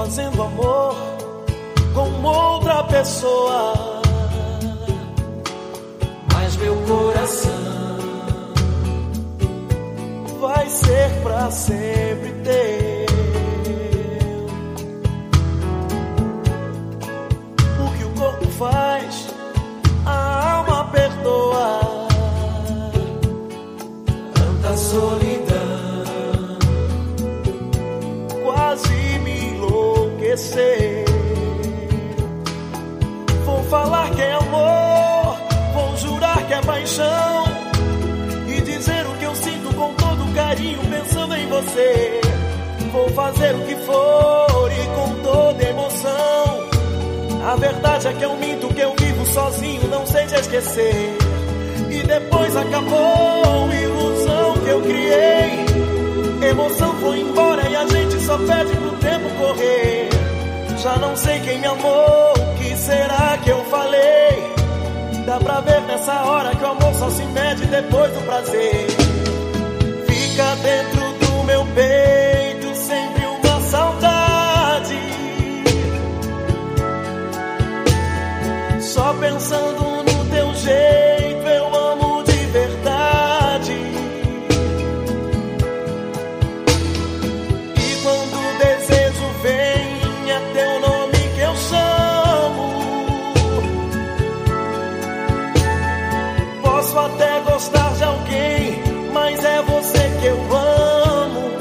fazendo amor com outra pessoa, mas meu coração vai ser pra sempre teu. O que o corpo faz, a alma perdoa. Tanta solidão quase me enlouqueceu. Vou falar que é amor, vou jurar que é paixão, e dizer o que eu sinto com todo carinho pensando em você. Vou fazer o que for e com toda emoção. A verdade é que eu minto, que eu vivo sozinho, não sei te esquecer. E depois acabou, ilusão que eu criei. Emoção foi embora e a gente só pede pro tempo correr. Já não sei quem me amou, o que será que eu falei? Dá pra ver nessa hora que o amor só se mede depois do prazer. Fica dentro do meu peito sempre uma saudade, só pensando no teu jeito, eu amo de verdade. E quando o desejo vem, é teu nome que eu chamo. Posso até gostar de alguém, mas é você que eu amo.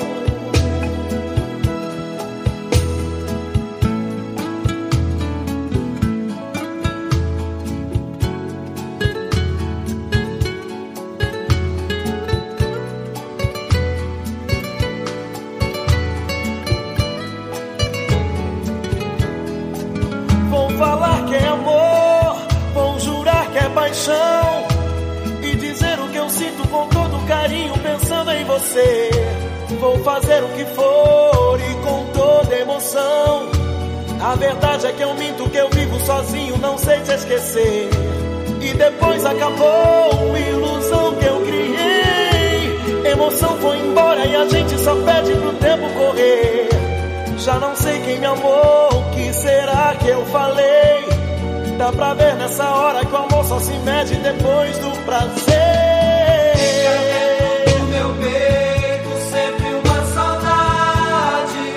Vou falar que é amor, vou jurar que é paixão, e dizer o que eu sinto com todo carinho pensando em você. Vou fazer o que for e com toda emoção. A verdade é que eu minto, que eu vivo sozinho, não sei te esquecer. E depois acabou, ilusão que eu criei. Emoção foi embora e a gente só pede pro tempo correr. Já não sei quem me amou, o que será que eu falei? Dá pra ver nessa hora que o amor só se mede depois do prazer. Fica dentro do meu peito sempre uma saudade,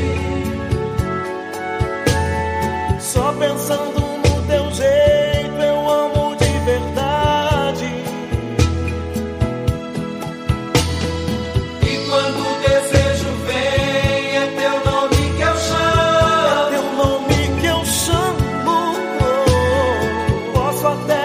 só pensando no teu jeito, eu amo de verdade. e quando o desejo vem, é teu nome que eu chamo. É teu nome que eu chamo. Posso até